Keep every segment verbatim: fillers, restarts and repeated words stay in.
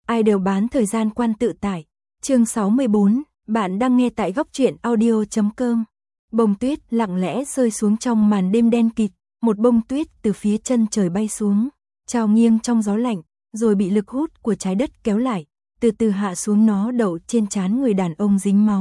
ai đều bán thời gian quan tự tại. Chương sáu mươi bốn, bạn đang nghe tại góc truyện audio chấm com. Bông tuyết lặng lẽ rơi xuống trong màn đêm đen kịt, một bông tuyết từ phía chân trời bay xuống, trao nghiêng trong gió lạnh, rồi bị lực hút của trái đất kéo lại, từ từ hạ xuống nó đậu trên trán người đàn ông dính máu.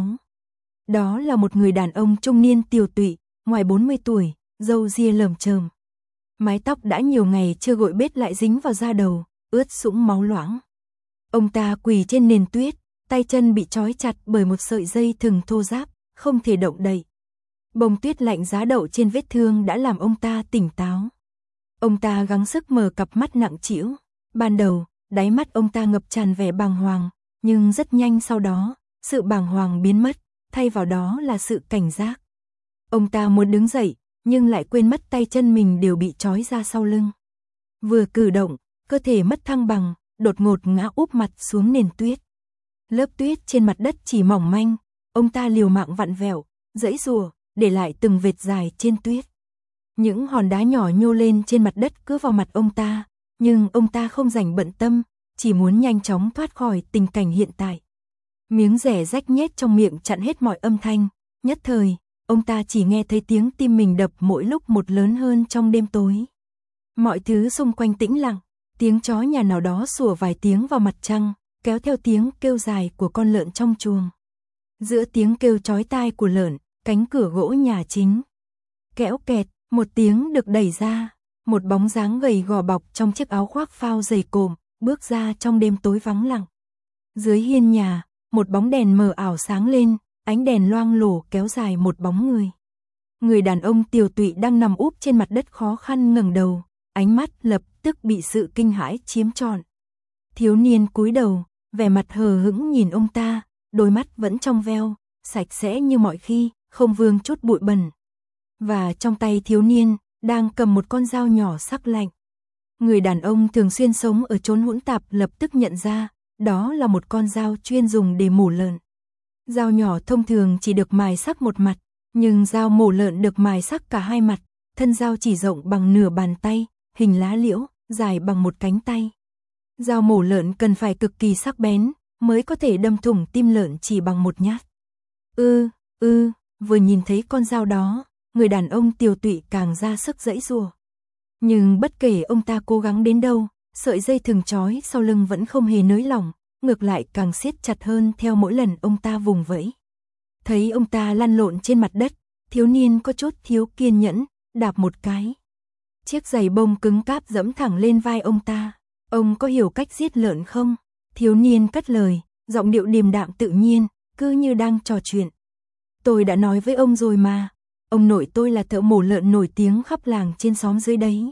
Đó là một người đàn ông trung niên tiều tụy, ngoài bốn mươi tuổi, râu ria lởm chởm. Mái tóc đã nhiều ngày chưa gội bết lại dính vào da đầu, ướt sũng máu loãng. Ông ta quỳ trên nền tuyết, tay chân bị trói chặt bởi một sợi dây thừng thô ráp, không thể động đậy. Bông tuyết lạnh giá đậu trên vết thương đã làm ông ta tỉnh táo. Ông ta gắng sức mở cặp mắt nặng trĩu. Ban đầu, đáy mắt ông ta ngập tràn vẻ bàng hoàng, nhưng rất nhanh sau đó, sự bàng hoàng biến mất, thay vào đó là sự cảnh giác. Ông ta muốn đứng dậy, nhưng lại quên mất tay chân mình đều bị trói ra sau lưng. Vừa cử động, cơ thể mất thăng bằng, đột ngột ngã úp mặt xuống nền tuyết. Lớp tuyết trên mặt đất chỉ mỏng manh, ông ta liều mạng vặn vẹo, giãy giụa, để lại từng vệt dài trên tuyết. Những hòn đá nhỏ nhô lên trên mặt đất cứ vào mặt ông ta, nhưng ông ta không rảnh bận tâm, chỉ muốn nhanh chóng thoát khỏi tình cảnh hiện tại. Miếng rẻ rách nhét trong miệng chặn hết mọi âm thanh, nhất thời, ông ta chỉ nghe thấy tiếng tim mình đập mỗi lúc một lớn hơn trong đêm tối. Mọi thứ xung quanh tĩnh lặng, tiếng chó nhà nào đó sủa vài tiếng vào mặt trăng, kéo theo tiếng kêu dài của con lợn trong chuồng. Giữa tiếng kêu chói tai của lợn, cánh cửa gỗ nhà chính kéo kẹt, một tiếng được đẩy ra, một bóng dáng gầy gò bọc trong chiếc áo khoác phao dày cộm, bước ra trong đêm tối vắng lặng. Dưới hiên nhà, một bóng đèn mờ ảo sáng lên, ánh đèn loang lổ kéo dài một bóng người. Người đàn ông tiều tụy đang nằm úp trên mặt đất khó khăn ngẩng đầu, ánh mắt lập tức bị sự kinh hãi chiếm trọn. Thiếu niên cúi đầu, vẻ mặt hờ hững nhìn ông ta, đôi mắt vẫn trong veo, sạch sẽ như mọi khi, không vương chút bụi bẩn. Và trong tay thiếu niên, đang cầm một con dao nhỏ sắc lạnh. Người đàn ông thường xuyên sống ở chốn hỗn tạp lập tức nhận ra, đó là một con dao chuyên dùng để mổ lợn. Dao nhỏ thông thường chỉ được mài sắc một mặt, nhưng dao mổ lợn được mài sắc cả hai mặt, thân dao chỉ rộng bằng nửa bàn tay, hình lá liễu, dài bằng một cánh tay. Dao mổ lợn cần phải cực kỳ sắc bén, mới có thể đâm thủng tim lợn chỉ bằng một nhát. Ư, ư, vừa nhìn thấy con dao đó, người đàn ông tiều tụy càng ra sức giãy giụa. Nhưng bất kể ông ta cố gắng đến đâu, sợi dây thừng trói sau lưng vẫn không hề nới lỏng, ngược lại càng siết chặt hơn theo mỗi lần ông ta vùng vẫy. Thấy ông ta lăn lộn trên mặt đất, thiếu niên có chút thiếu kiên nhẫn, đạp một cái. Chiếc giày bông cứng cáp dẫm thẳng lên vai ông ta. Ông có hiểu cách giết lợn không? Thiếu niên cất lời, giọng điệu điềm đạm tự nhiên, cứ như đang trò chuyện. Tôi đã nói với ông rồi mà, ông nội tôi là thợ mổ lợn nổi tiếng khắp làng trên xóm dưới đấy.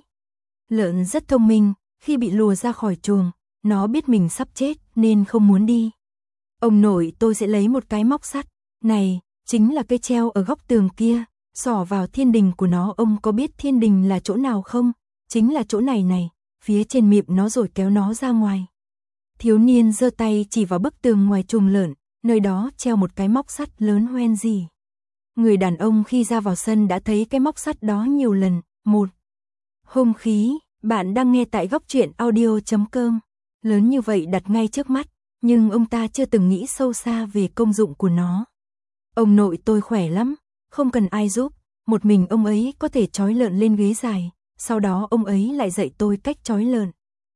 Lợn rất thông minh, khi bị lùa ra khỏi chuồng, nó biết mình sắp chết nên không muốn đi. Ông nội tôi sẽ lấy một cái móc sắt, này, chính là cây treo ở góc tường kia, xỏ vào thiên đình của nó. Ông có biết thiên đình là chỗ nào không? Chính là chỗ này này, phía trên miệng nó rồi kéo nó ra ngoài. Thiếu niên giơ tay chỉ vào bức tường ngoài chuồng lợn, nơi đó treo một cái móc sắt lớn hoen gì. Người đàn ông khi ra vào sân đã thấy cái móc sắt đó nhiều lần. Một hung khí, bạn đang nghe tại góc truyện audio chấm com. Lớn như vậy đặt ngay trước mắt, nhưng ông ta chưa từng nghĩ sâu xa về công dụng của nó. Ông nội tôi khỏe lắm, không cần ai giúp, một mình ông ấy có thể trói lợn lên ghế dài, sau đó ông ấy lại dạy tôi cách trói lợn.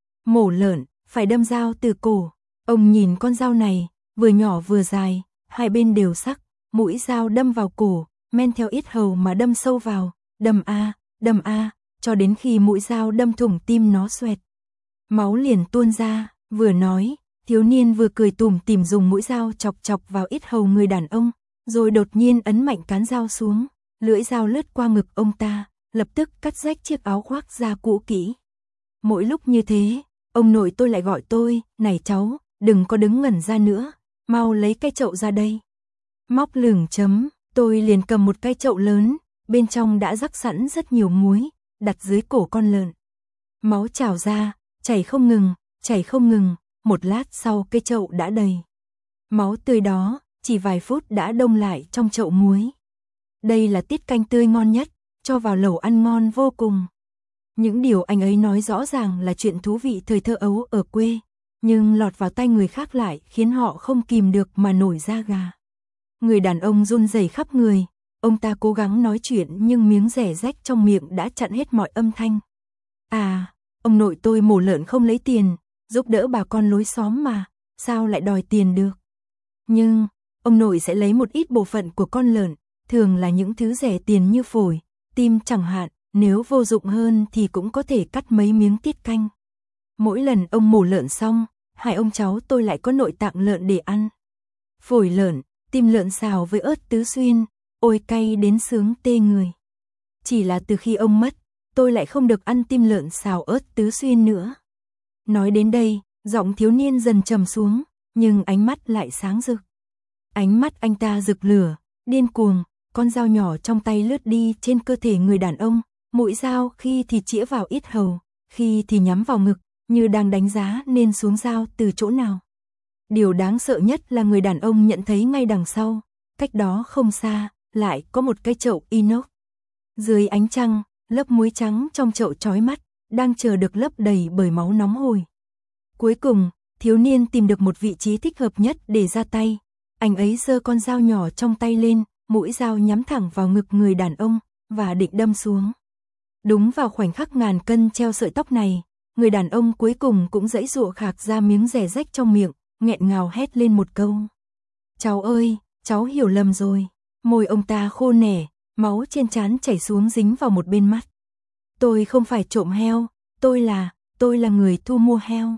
Mổ lợn, phải đâm dao từ cổ. Ông nhìn con dao này, vừa nhỏ vừa dài, hai bên đều sắc, mũi dao đâm vào cổ, men theo yết hầu mà đâm sâu vào, đâm a, đâm a, cho đến khi mũi dao đâm thủng tim nó xoẹt. Máu liền tuôn ra, vừa nói, thiếu niên vừa cười tủm tỉm dùng mũi dao chọc chọc vào yết hầu người đàn ông, rồi đột nhiên ấn mạnh cán dao xuống, lưỡi dao lướt qua ngực ông ta, lập tức cắt rách chiếc áo khoác da cũ kỹ. Mỗi lúc như thế, ông nội tôi lại gọi tôi, này cháu, đừng có đứng ngẩn ra nữa, mau lấy cái chậu ra đây. Móc lửng chấm, tôi liền cầm một cái chậu lớn, bên trong đã rắc sẵn rất nhiều muối, đặt dưới cổ con lợn. Máu trào ra, chảy không ngừng, chảy không ngừng, một lát sau cái chậu đã đầy. Máu tươi đó, chỉ vài phút đã đông lại trong chậu muối. Đây là tiết canh tươi ngon nhất, cho vào lẩu ăn ngon vô cùng. Những điều anh ấy nói rõ ràng là chuyện thú vị thời thơ ấu ở quê. nhưng lọt vào tay người khác lại khiến họ không kìm được mà nổi da gà. Người đàn ông run rẩy khắp người, ông ta cố gắng nói chuyện nhưng miếng rẻ rách trong miệng đã chặn hết mọi âm thanh. À, ông nội tôi mổ lợn không lấy tiền, giúp đỡ bà con lối xóm mà, sao lại đòi tiền được? Nhưng, ông nội sẽ lấy một ít bộ phận của con lợn, thường là những thứ rẻ tiền như phổi, tim chẳng hạn, nếu vô dụng hơn thì cũng có thể cắt mấy miếng tiết canh. Mỗi lần ông mổ lợn xong, hai ông cháu tôi lại có nội tạng lợn để ăn. Phổi lợn, tim lợn xào với ớt tứ xuyên, ôi cay đến sướng tê người. Chỉ là từ khi ông mất, tôi lại không được ăn tim lợn xào ớt tứ xuyên nữa. Nói đến đây, giọng thiếu niên dần trầm xuống, nhưng ánh mắt lại sáng rực. Ánh mắt anh ta rực lửa, điên cuồng, con dao nhỏ trong tay lướt đi trên cơ thể người đàn ông, mũi dao khi thì chĩa vào yết hầu, khi thì nhắm vào ngực, như đang đánh giá nên xuống dao từ chỗ nào. Điều đáng sợ nhất là người đàn ông nhận thấy ngay đằng sau, cách đó không xa, lại có một cái chậu inox. Dưới ánh trăng, lớp muối trắng trong chậu chói mắt, đang chờ được lấp đầy bởi máu nóng hổi. Cuối cùng, thiếu niên tìm được một vị trí thích hợp nhất để ra tay. Anh ấy giơ con dao nhỏ trong tay lên, mũi dao nhắm thẳng vào ngực người đàn ông, và định đâm xuống. Đúng vào khoảnh khắc ngàn cân treo sợi tóc này, người đàn ông cuối cùng cũng giãy giụa khạc ra miếng rẻ rách trong miệng, nghẹn ngào hét lên một câu. Cháu ơi, cháu hiểu lầm rồi. Môi ông ta khô nẻ, máu trên trán chảy xuống dính vào một bên mắt. Tôi không phải trộm heo, tôi là, tôi là người thu mua heo.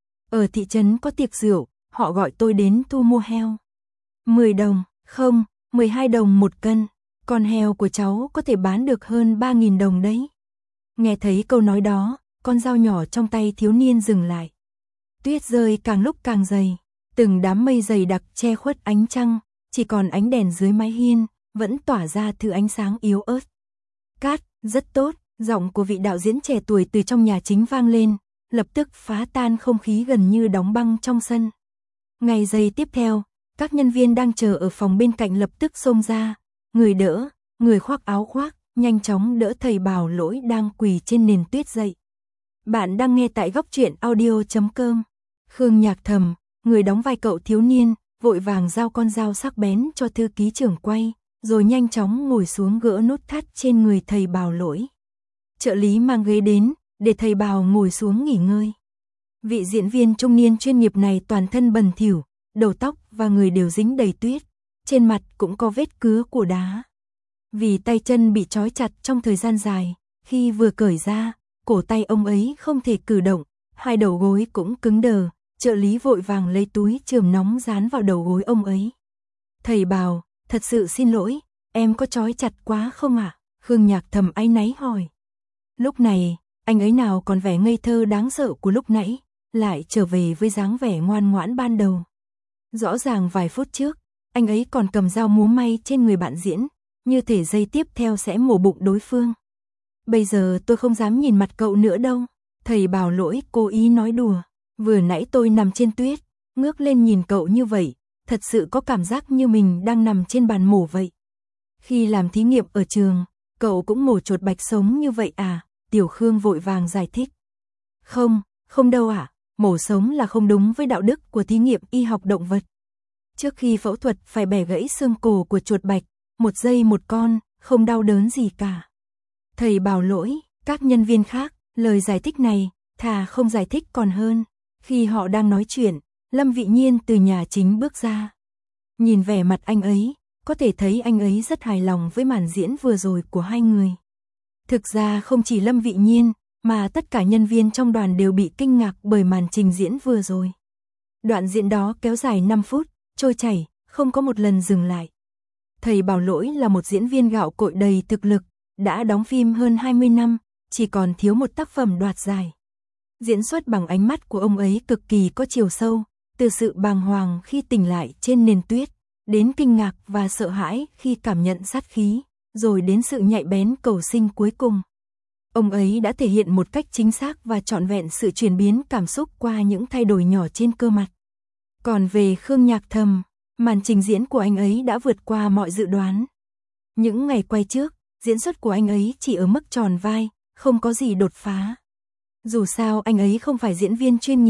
Ở thị trấn có tiệc rượu, họ gọi tôi đến thu mua heo. mười đồng, không, mười hai đồng một cân, con heo của cháu có thể bán được hơn ba nghìn đồng đấy. Nghe thấy câu nói đó, con dao nhỏ trong tay thiếu niên dừng lại. Tuyết rơi càng lúc càng dày, từng đám mây dày đặc che khuất ánh trăng, chỉ còn ánh đèn dưới mái hiên, vẫn tỏa ra thứ ánh sáng yếu ớt. Cát, rất tốt, giọng của vị đạo diễn trẻ tuổi từ trong nhà chính vang lên, lập tức phá tan không khí gần như đóng băng trong sân. Ngày giây tiếp theo, các nhân viên đang chờ ở phòng bên cạnh lập tức xông ra, người đỡ, người khoác áo khoác, nhanh chóng đỡ thầy Bảo Lỗi đang quỳ trên nền tuyết dậy. Bạn đang nghe tại góc truyện audio chấm com. Khương Nhạc Thầm, người đóng vai cậu thiếu niên, vội vàng giao con dao sắc bén cho thư ký trưởng quay, rồi nhanh chóng ngồi xuống gỡ nút thắt trên người thầy Bảo Lỗi. Trợ lý mang ghế đến, để thầy Bảo ngồi xuống nghỉ ngơi. Vị diễn viên trung niên chuyên nghiệp này toàn thân bẩn thỉu, đầu tóc và người đều dính đầy tuyết, trên mặt cũng có vết cứa của đá. Vì tay chân bị trói chặt trong thời gian dài, khi vừa cởi ra, cổ tay ông ấy không thể cử động, hai đầu gối cũng cứng đờ, trợ lý vội vàng lấy túi chườm nóng dán vào đầu gối ông ấy. Thầy Bảo, thật sự xin lỗi, em có trói chặt quá không ạ? À? Khương Nhạc Thầm áy náy hỏi. Lúc này, anh ấy nào còn vẻ ngây thơ đáng sợ của lúc nãy, lại trở về với dáng vẻ ngoan ngoãn ban đầu. Rõ ràng vài phút trước, anh ấy còn cầm dao múa may trên người bạn diễn, như thể giây tiếp theo sẽ mổ bụng đối phương. Bây giờ tôi không dám nhìn mặt cậu nữa đâu, thầy Bảo Lỗi cố ý nói đùa. Vừa nãy tôi nằm trên tuyết, ngước lên nhìn cậu như vậy, thật sự có cảm giác như mình đang nằm trên bàn mổ vậy. Khi làm thí nghiệm ở trường, cậu cũng mổ chuột bạch sống như vậy à? Tiểu Khương vội vàng giải thích. Không, không đâu ạ, à, mổ sống là không đúng với đạo đức của thí nghiệm y học động vật. Trước khi phẫu thuật phải bẻ gãy xương cổ của chuột bạch, một giây một con, không đau đớn gì cả. Thầy Bảo Lỗi, các nhân viên khác, lời giải thích này, thà không giải thích còn hơn. Khi họ đang nói chuyện, Lâm Vị Nhiên từ nhà chính bước ra. Nhìn vẻ mặt anh ấy, có thể thấy anh ấy rất hài lòng với màn diễn vừa rồi của hai người. Thực ra không chỉ Lâm Vị Nhiên, mà tất cả nhân viên trong đoàn đều bị kinh ngạc bởi màn trình diễn vừa rồi. Đoạn diễn đó kéo dài năm phút, trôi chảy, không có một lần dừng lại. Thầy Bảo Lỗi là một diễn viên gạo cội đầy thực lực, đã đóng phim hơn hai mươi năm, chỉ còn thiếu một tác phẩm đoạt giải. Diễn xuất bằng ánh mắt của ông ấy cực kỳ có chiều sâu, từ sự bàng hoàng khi tỉnh lại trên nền tuyết, đến kinh ngạc và sợ hãi khi cảm nhận sát khí, rồi đến sự nhạy bén cầu sinh cuối cùng. Ông ấy đã thể hiện một cách chính xác và trọn vẹn sự chuyển biến cảm xúc qua những thay đổi nhỏ trên cơ mặt. Còn về Khương Nhạc Thầm, màn trình diễn của anh ấy đã vượt qua mọi dự đoán. Những ngày quay trước, diễn xuất của anh ấy chỉ ở mức tròn vai, không có gì đột phá. Dù sao anh ấy không phải diễn viên chuyên nghiệp,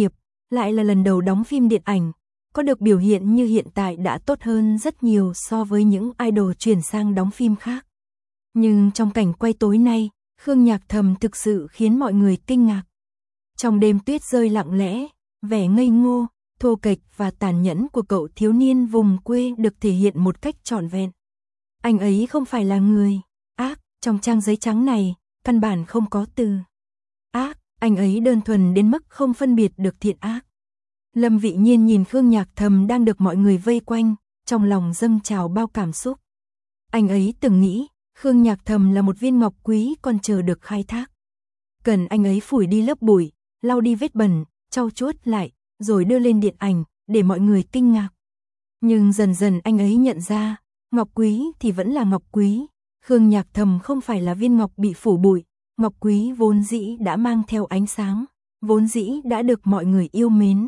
lại là lần đầu đóng phim điện ảnh, có được biểu hiện như hiện tại đã tốt hơn rất nhiều so với những idol chuyển sang đóng phim khác. Nhưng trong cảnh quay tối nay, Khương Nhạc Thầm thực sự khiến mọi người kinh ngạc. Trong đêm tuyết rơi lặng lẽ, vẻ ngây ngô, thô kệch và tàn nhẫn của cậu thiếu niên vùng quê được thể hiện một cách trọn vẹn. Anh ấy không phải là người ác, trong trang giấy trắng này, căn bản không có từ ác, anh ấy đơn thuần đến mức không phân biệt được thiện ác. Lâm Vị Nhiên nhìn Khương Nhạc Thầm đang được mọi người vây quanh, trong lòng dâng trào bao cảm xúc. Anh ấy từng nghĩ, Khương Nhạc Thầm là một viên ngọc quý còn chờ được khai thác. Cần anh ấy phủi đi lớp bụi, lau đi vết bẩn, trau chuốt lại, rồi đưa lên điện ảnh, để mọi người kinh ngạc. Nhưng dần dần anh ấy nhận ra, ngọc quý thì vẫn là ngọc quý. Khương Nhạc Thầm không phải là viên ngọc bị phủ bụi, ngọc quý vốn dĩ đã mang theo ánh sáng, vốn dĩ đã được mọi người yêu mến.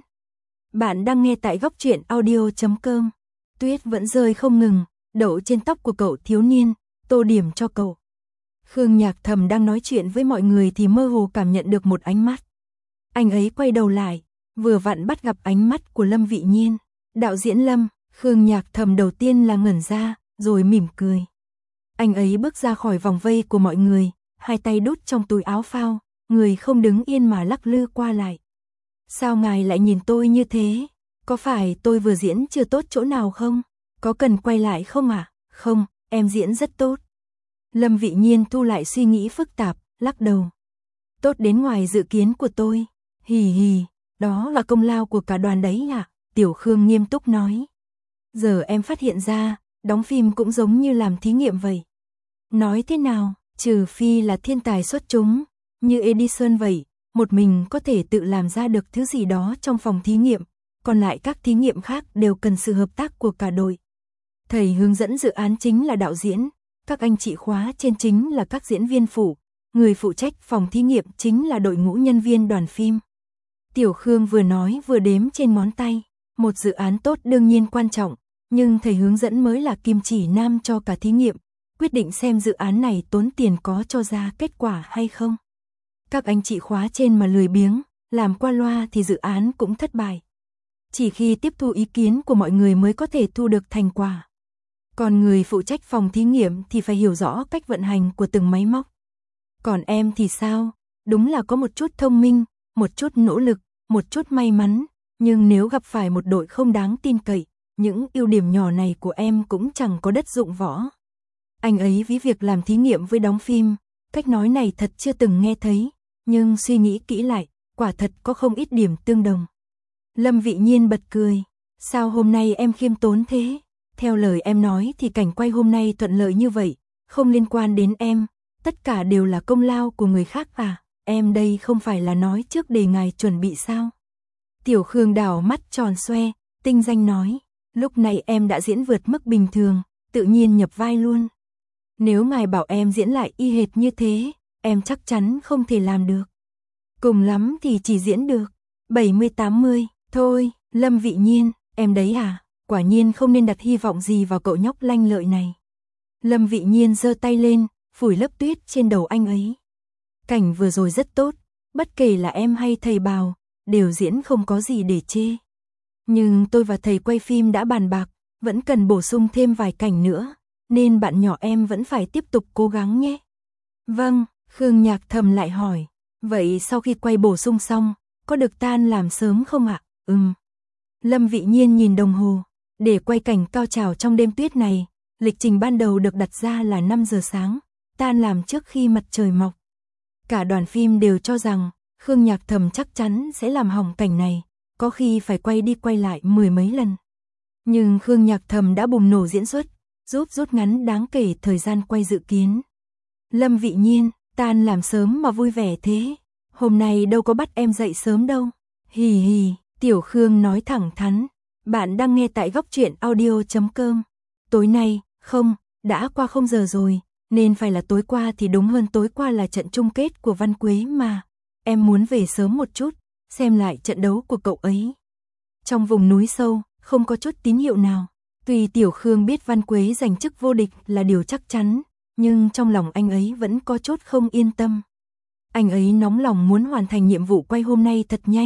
Bạn đang nghe tại góc truyện audio chấm com. Tuyết vẫn rơi không ngừng, đậu trên tóc của cậu thiếu niên, tô điểm cho cậu. Khương Nhạc Thầm đang nói chuyện với mọi người thì mơ hồ cảm nhận được một ánh mắt. Anh ấy quay đầu lại, vừa vặn bắt gặp ánh mắt của Lâm Vị Nhiên. Đạo diễn Lâm, Khương Nhạc Thầm đầu tiên là ngẩn ra, rồi mỉm cười. Anh ấy bước ra khỏi vòng vây của mọi người, hai tay đút trong túi áo phao, người không đứng yên mà lắc lư qua lại. Sao ngài lại nhìn tôi như thế? Có phải tôi vừa diễn chưa tốt chỗ nào không? Có cần quay lại không ạ? À? Không, em diễn rất tốt. Lâm Vị Nhiên thu lại suy nghĩ phức tạp, lắc đầu. Tốt đến ngoài dự kiến của tôi. Hì hì, đó là công lao của cả đoàn đấy ạ. À? Tiểu Khương nghiêm túc nói. Giờ em phát hiện ra, đóng phim cũng giống như làm thí nghiệm vậy. Nói thế nào, trừ phi là thiên tài xuất chúng, như Edison vậy, một mình có thể tự làm ra được thứ gì đó trong phòng thí nghiệm, còn lại các thí nghiệm khác đều cần sự hợp tác của cả đội. Thầy hướng dẫn dự án chính là đạo diễn, các anh chị khóa trên chính là các diễn viên phụ, người phụ trách phòng thí nghiệm chính là đội ngũ nhân viên đoàn phim. Tiểu Khương vừa nói vừa đếm trên ngón tay, một dự án tốt đương nhiên quan trọng, nhưng thầy hướng dẫn mới là kim chỉ nam cho cả thí nghiệm, quyết định xem dự án này tốn tiền có cho ra kết quả hay không. Các anh chị khóa trên mà lười biếng, làm qua loa thì dự án cũng thất bại. Chỉ khi tiếp thu ý kiến của mọi người mới có thể thu được thành quả. Còn người phụ trách phòng thí nghiệm thì phải hiểu rõ cách vận hành của từng máy móc. Còn em thì sao? Đúng là có một chút thông minh, một chút nỗ lực, một chút may mắn, nhưng nếu gặp phải một đội không đáng tin cậy, những ưu điểm nhỏ này của em cũng chẳng có đất dụng võ. Anh ấy ví việc làm thí nghiệm với đóng phim, cách nói này thật chưa từng nghe thấy, nhưng suy nghĩ kỹ lại, quả thật có không ít điểm tương đồng. Lâm Vị Nhiên bật cười, sao hôm nay em khiêm tốn thế? Theo lời em nói thì cảnh quay hôm nay thuận lợi như vậy, không liên quan đến em, tất cả đều là công lao của người khác à? Em đây không phải là nói trước để ngài chuẩn bị sao? Tiểu Khương đảo mắt tròn xoe, tinh danh nói, lúc này em đã diễn vượt mức bình thường, tự nhiên nhập vai luôn. Nếu ngài bảo em diễn lại y hệt như thế, em chắc chắn không thể làm được. Cùng lắm thì chỉ diễn được bảy mươi tám mươi, thôi, Lâm Vị Nhiên, em đấy à, quả nhiên không nên đặt hy vọng gì vào cậu nhóc lanh lợi này. Lâm Vị Nhiên giơ tay lên, phủi lớp tuyết trên đầu anh ấy. Cảnh vừa rồi rất tốt, bất kể là em hay thầy Bào, đều diễn không có gì để chê. Nhưng tôi và thầy quay phim đã bàn bạc, vẫn cần bổ sung thêm vài cảnh nữa, nên bạn nhỏ em vẫn phải tiếp tục cố gắng nhé. Vâng, Khương Nhạc Thầm lại hỏi, vậy sau khi quay bổ sung xong, có được tan làm sớm không ạ? Ừm. Lâm Vị Nhiên nhìn đồng hồ, để quay cảnh cao trào trong đêm tuyết này, lịch trình ban đầu được đặt ra là năm giờ sáng, tan làm trước khi mặt trời mọc. Cả đoàn phim đều cho rằng, Khương Nhạc Thầm chắc chắn sẽ làm hỏng cảnh này, có khi phải quay đi quay lại mười mấy lần. Nhưng Khương Nhạc Thầm đã bùng nổ diễn xuất, giúp rút ngắn đáng kể thời gian quay dự kiến. Lâm Vị Nhiên, tan làm sớm mà vui vẻ thế, hôm nay đâu có bắt em dậy sớm đâu. Hì hì, Tiểu Khương nói thẳng thắn, bạn đang nghe tại góc truyện audio chấm com. Tối nay, không, đã qua không giờ rồi, nên phải là tối qua thì đúng hơn, tối qua là trận chung kết của Văn Quế mà. Em muốn về sớm một chút, xem lại trận đấu của cậu ấy. Trong vùng núi sâu, không có chút tín hiệu nào. Tuy Tiểu Khương biết Văn Quế giành chức vô địch là điều chắc chắn, nhưng trong lòng anh ấy vẫn có chút không yên tâm. Anh ấy nóng lòng muốn hoàn thành nhiệm vụ quay hôm nay thật nhanh,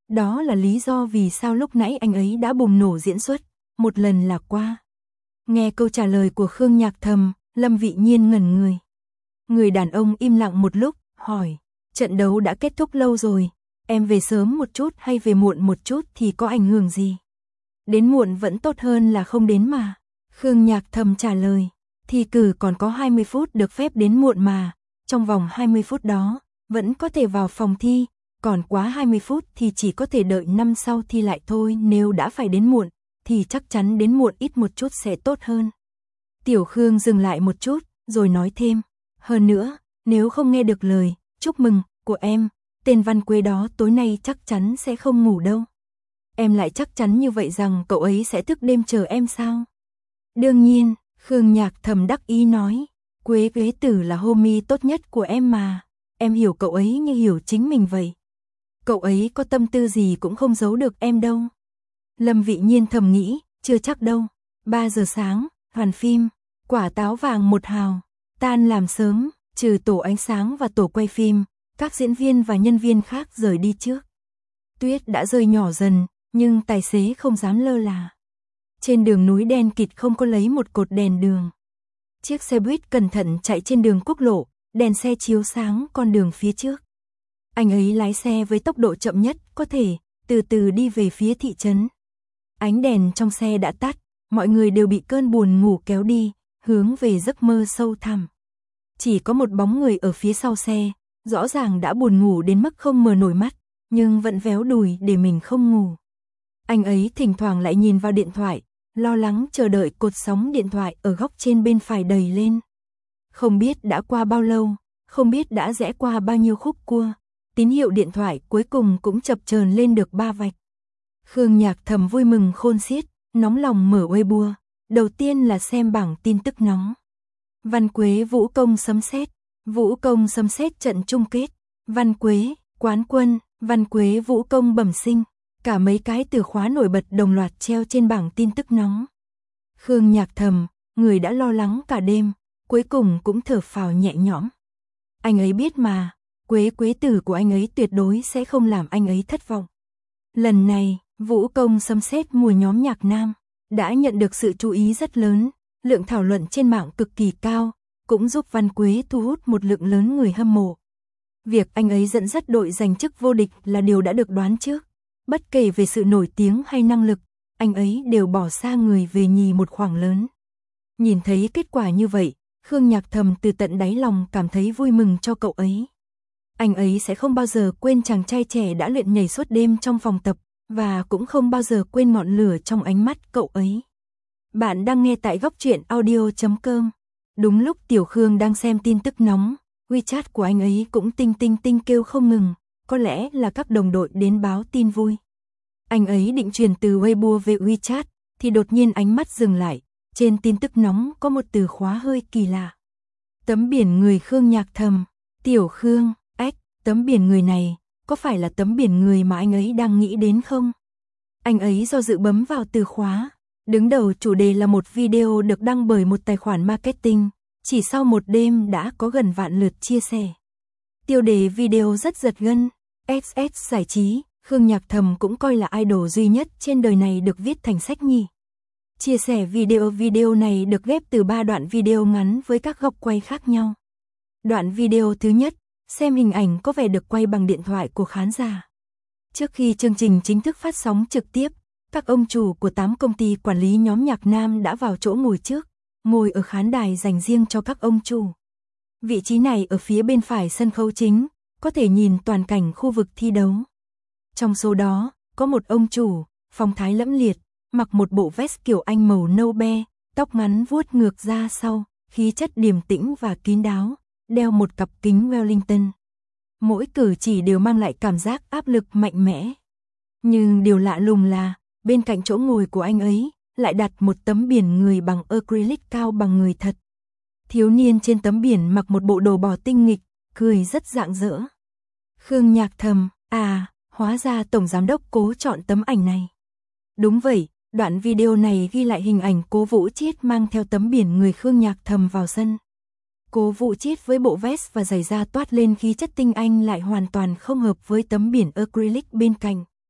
Đó là lý do vì sao lúc nãy anh ấy đã bùng nổ diễn xuất, một lần là qua. Nghe câu trả lời của Khương Nhạc Thầm, Lâm Vị Nhiên ngẩn người. Người đàn ông im lặng một lúc, hỏi, trận đấu đã kết thúc lâu rồi, em về sớm một chút hay về muộn một chút thì có ảnh hưởng gì? Đến muộn vẫn tốt hơn là không đến mà. Khương Nhạc Thầm trả lời, thi cử còn có hai mươi phút được phép đến muộn mà, trong vòng hai mươi phút đó, vẫn có thể vào phòng thi, còn quá hai mươi phút thì chỉ có thể đợi năm sau thi lại thôi, nếu đã phải đến muộn, thì chắc chắn đến muộn ít một chút sẽ tốt hơn. Tiểu Khương dừng lại một chút, rồi nói thêm, hơn nữa, nếu không nghe được lời, chúc mừng, của em, tên Văn Quế đó tối nay chắc chắn sẽ không ngủ đâu. Em lại chắc chắn như vậy rằng cậu ấy sẽ thức đêm chờ em sao? Đương nhiên, Khương Nhạc Thầm đắc ý nói, Quế Quế Tử là homie tốt nhất của em mà, em hiểu cậu ấy như hiểu chính mình vậy. Cậu ấy có tâm tư gì cũng không giấu được em đâu. Lâm Vị Nhiên thầm nghĩ, chưa chắc đâu. ba giờ sáng, hoàn phim, quả táo vàng một hào, tan làm sớm, trừ tổ ánh sáng và tổ quay phim, các diễn viên và nhân viên khác rời đi trước. Tuyết đã rơi nhỏ dần, nhưng tài xế không dám lơ là. Trên đường núi đen kịt không có lấy một cột đèn đường. Chiếc xe buýt cẩn thận chạy trên đường quốc lộ, đèn xe chiếu sáng con đường phía trước. Anh ấy lái xe với tốc độ chậm nhất có thể, từ từ đi về phía thị trấn. Ánh đèn trong xe đã tắt, mọi người đều bị cơn buồn ngủ kéo đi, hướng về giấc mơ sâu thẳm. Chỉ có một bóng người ở phía sau xe, rõ ràng đã buồn ngủ đến mức không mở nổi mắt, nhưng vẫn véo đùi để mình không ngủ. Anh ấy thỉnh thoảng lại nhìn vào điện thoại, lo lắng chờ đợi cột sóng điện thoại ở góc trên bên phải đầy lên. Không biết đã qua bao lâu, không biết đã rẽ qua bao nhiêu khúc cua, tín hiệu điện thoại cuối cùng cũng chập chờn lên được ba vạch. Khương Nhạc Thầm vui mừng khôn xiết, nóng lòng mở Weibo, đầu tiên là xem bảng tin tức nóng. Văn Quế vũ công sấm sét, vũ công sấm sét trận chung kết, Văn Quế, quán quân, Văn Quế vũ công bẩm sinh, cả mấy cái từ khóa nổi bật đồng loạt treo trên bảng tin tức nóng. Khương Nhạc Thầm, người đã lo lắng cả đêm, cuối cùng cũng thở phào nhẹ nhõm. Anh ấy biết mà, Quế Quế Tử của anh ấy tuyệt đối sẽ không làm anh ấy thất vọng. Lần này, vũ công sấm sét mùa nhóm nhạc nam đã nhận được sự chú ý rất lớn, lượng thảo luận trên mạng cực kỳ cao, cũng giúp Văn Quế thu hút một lượng lớn người hâm mộ. Việc anh ấy dẫn dắt đội giành chức vô địch là điều đã được đoán trước. Bất kể về sự nổi tiếng hay năng lực, anh ấy đều bỏ xa người về nhì một khoảng lớn. Nhìn thấy kết quả như vậy, Khương Nhạc Thầm từ tận đáy lòng cảm thấy vui mừng cho cậu ấy. Anh ấy sẽ không bao giờ quên chàng trai trẻ đã luyện nhảy suốt đêm trong phòng tập, và cũng không bao giờ quên ngọn lửa trong ánh mắt cậu ấy. Bạn đang nghe tại góc truyện audio chấm com. Đúng lúc Tiểu Khương đang xem tin tức nóng, WeChat của anh ấy cũng tinh tinh tinh kêu không ngừng, có lẽ là các đồng đội đến báo tin vui. Anh ấy định truyền từ Weibo về WeChat, thì đột nhiên ánh mắt dừng lại, trên tin tức nóng có một từ khóa hơi kỳ lạ. Tấm biển người Khương Nhạc Thầm, Tiểu Khương, ách, tấm biển người này, có phải là tấm biển người mà anh ấy đang nghĩ đến không? Anh ấy do dự bấm vào từ khóa. Đứng đầu chủ đề là một video được đăng bởi một tài khoản marketing, chỉ sau một đêm đã có gần vạn lượt chia sẻ. Tiêu đề video rất giật gân, ét ét giải trí, Khương Nhạc Thầm cũng coi là idol duy nhất trên đời này được viết thành sách nhỉ. Chia sẻ video video này được ghép từ ba đoạn video ngắn với các góc quay khác nhau. Đoạn video thứ nhất, xem hình ảnh có vẻ được quay bằng điện thoại của khán giả. Trước khi chương trình chính thức phát sóng trực tiếp, các ông chủ của tám công ty quản lý nhóm nhạc nam đã vào chỗ ngồi trước, ngồi ở khán đài dành riêng cho các ông chủ. Vị trí này ở phía bên phải sân khấu chính, có thể nhìn toàn cảnh khu vực thi đấu. Trong số đó, có một ông chủ, phong thái lẫm liệt, mặc một bộ vest kiểu Anh màu nâu be, tóc ngắn vuốt ngược ra sau, khí chất điềm tĩnh và kín đáo, đeo một cặp kính Wellington. Mỗi cử chỉ đều mang lại cảm giác áp lực mạnh mẽ. Nhưng điều lạ lùng là, bên cạnh chỗ ngồi của anh ấy, lại đặt một tấm biển người bằng acrylic cao bằng người thật. Thiếu niên trên tấm biển mặc một bộ đồ bò tinh nghịch, cười rất rạng rỡ. Khương Nhạc Thầm, à, hóa ra tổng giám đốc Cố chọn tấm ảnh này. Đúng vậy, đoạn video này ghi lại hình ảnh Cố Vũ Chiết mang theo tấm biển người Khương Nhạc Thầm vào sân. Cố Vũ Chiết với bộ vest và giày da toát lên khí chất tinh anh lại hoàn toàn không hợp với tấm biển acrylic bên cạnh.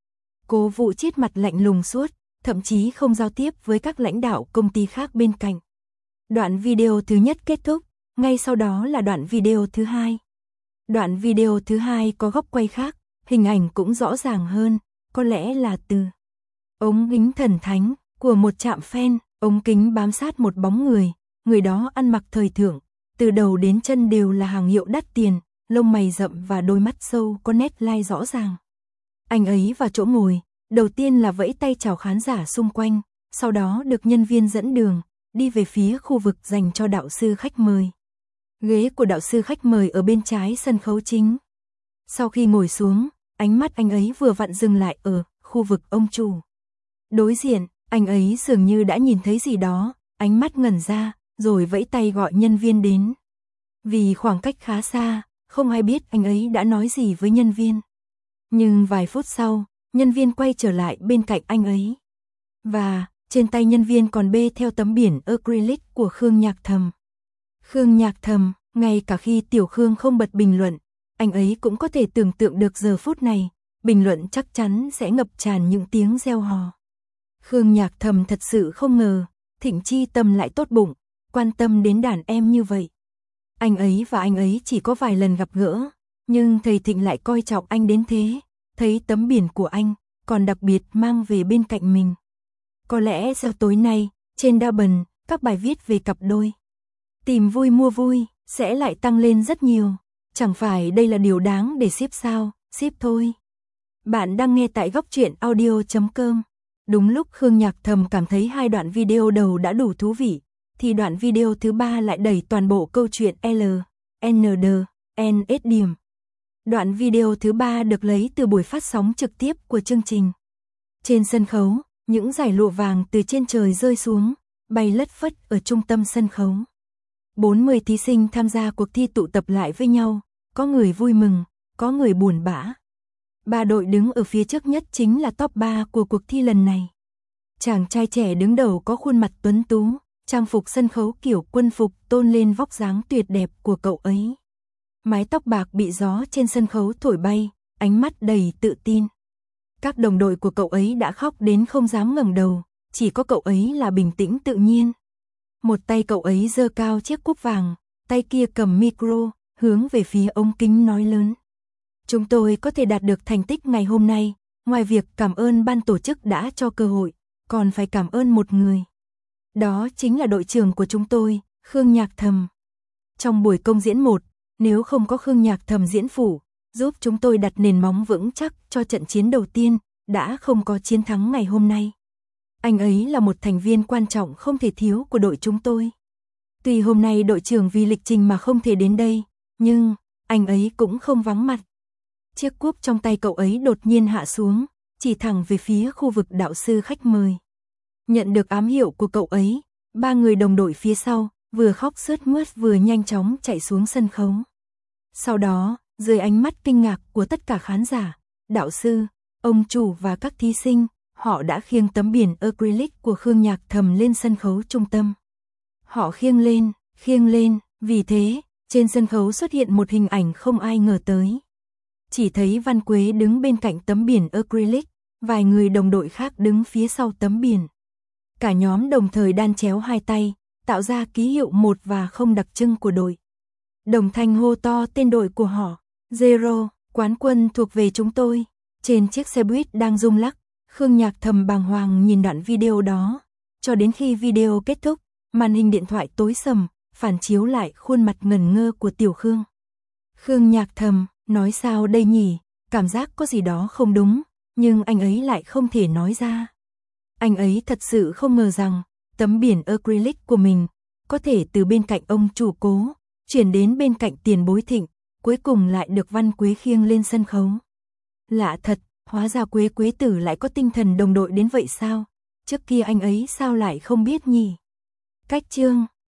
Cố Vũ Chiết mặt lạnh lùng suốt, thậm chí không giao tiếp với các lãnh đạo công ty khác bên cạnh. Đoạn video thứ nhất kết thúc, ngay sau đó là đoạn video thứ hai. Đoạn video thứ hai có góc quay khác, hình ảnh cũng rõ ràng hơn, có lẽ là từ ống kính thần thánh của một trạm fan, ống kính bám sát một bóng người, người đó ăn mặc thời thượng, từ đầu đến chân đều là hàng hiệu đắt tiền, lông mày rậm và đôi mắt sâu có nét line rõ ràng. Anh ấy vào chỗ ngồi, đầu tiên là vẫy tay chào khán giả xung quanh, sau đó được nhân viên dẫn đường, đi về phía khu vực dành cho đạo sư khách mời. Ghế của đạo sư khách mời ở bên trái sân khấu chính. Sau khi ngồi xuống, ánh mắt anh ấy vừa vặn dừng lại ở khu vực ông chủ. Đối diện, anh ấy dường như đã nhìn thấy gì đó, ánh mắt ngẩn ra, rồi vẫy tay gọi nhân viên đến. Vì khoảng cách khá xa, không ai biết anh ấy đã nói gì với nhân viên. Nhưng vài phút sau, nhân viên quay trở lại bên cạnh anh ấy. Và, trên tay nhân viên còn bê theo tấm biển acrylic của Khương Nhạc Thầm. Khương Nhạc Thầm, ngay cả khi Tiểu Khương không bật bình luận, anh ấy cũng có thể tưởng tượng được giờ phút này, bình luận chắc chắn sẽ ngập tràn những tiếng reo hò. Khương Nhạc Thầm thật sự không ngờ, Thịnh Chi Tâm lại tốt bụng, quan tâm đến đàn em như vậy. Anh ấy và anh ấy chỉ có vài lần gặp gỡ, nhưng thầy Thịnh lại coi trọng anh đến thế, thấy tấm biển của anh, còn đặc biệt mang về bên cạnh mình. Có lẽ sau tối nay, trên Double, các bài viết về cặp đôi tìm vui mua vui, sẽ lại tăng lên rất nhiều. Chẳng phải đây là điều đáng để ship sao, ship thôi. Bạn đang nghe tại góc truyện audio chấm com. Đúng lúc Khương Nhạc Thầm cảm thấy hai đoạn video đầu đã đủ thú vị, thì đoạn video thứ ba lại đẩy toàn bộ câu chuyện L, N D, N S điểm. Đoạn video thứ ba được lấy từ buổi phát sóng trực tiếp của chương trình. Trên sân khấu, những dải lụa vàng từ trên trời rơi xuống, bay lất phất ở trung tâm sân khấu. bốn mươi thí sinh tham gia cuộc thi tụ tập lại với nhau, có người vui mừng, có người buồn bã. Ba đội đứng ở phía trước nhất chính là top ba của cuộc thi lần này. Chàng trai trẻ đứng đầu có khuôn mặt tuấn tú, trang phục sân khấu kiểu quân phục tôn lên vóc dáng tuyệt đẹp của cậu ấy. Mái tóc bạc bị gió trên sân khấu thổi bay, ánh mắt đầy tự tin. Các đồng đội của cậu ấy đã khóc đến không dám ngẩng đầu, chỉ có cậu ấy là bình tĩnh tự nhiên. Một tay cậu ấy giơ cao chiếc cúp vàng, tay kia cầm micro, hướng về phía ống kính nói lớn. Chúng tôi có thể đạt được thành tích ngày hôm nay, ngoài việc cảm ơn ban tổ chức đã cho cơ hội, còn phải cảm ơn một người. Đó chính là đội trưởng của chúng tôi, Khương Nhạc Thầm. Trong buổi công diễn một, nếu không có Khương Nhạc Thầm diễn phụ, giúp chúng tôi đặt nền móng vững chắc cho trận chiến đầu tiên, đã không có chiến thắng ngày hôm nay. Anh ấy là một thành viên quan trọng không thể thiếu của đội chúng tôi. Tuy hôm nay đội trưởng vì lịch trình mà không thể đến đây, nhưng anh ấy cũng không vắng mặt. Chiếc cúp trong tay cậu ấy đột nhiên hạ xuống, chỉ thẳng về phía khu vực đạo sư khách mời. Nhận được ám hiệu của cậu ấy, ba người đồng đội phía sau, vừa khóc sướt mướt vừa nhanh chóng chạy xuống sân khấu. Sau đó, dưới ánh mắt kinh ngạc của tất cả khán giả, đạo sư, ông chủ và các thí sinh, họ đã khiêng tấm biển acrylic của Khương Nhạc Thầm lên sân khấu trung tâm. Họ khiêng lên, khiêng lên, vì thế, trên sân khấu xuất hiện một hình ảnh không ai ngờ tới. Chỉ thấy Văn Quế đứng bên cạnh tấm biển acrylic, vài người đồng đội khác đứng phía sau tấm biển. Cả nhóm đồng thời đan chéo hai tay, tạo ra ký hiệu một và không đặc trưng của đội. Đồng thanh hô to tên đội của họ, Zero, quán quân thuộc về chúng tôi. Trên chiếc xe buýt đang rung lắc, Khương Nhạc Thầm bàng hoàng nhìn đoạn video đó. Cho đến khi video kết thúc, màn hình điện thoại tối sầm, phản chiếu lại khuôn mặt ngẩn ngơ của Tiểu Khương. Khương Nhạc Thầm, nói sao đây nhỉ, cảm giác có gì đó không đúng, nhưng anh ấy lại không thể nói ra. Anh ấy thật sự không ngờ rằng, tấm biển acrylic của mình, có thể từ bên cạnh ông chủ Cố, chuyển đến bên cạnh tiền bối Thịnh, cuối cùng lại được Văn Quế khiêng lên sân khấu. Lạ thật, hóa ra Quế Quế tử lại có tinh thần đồng đội đến vậy sao? Trước kia anh ấy sao lại không biết nhỉ? Cách chương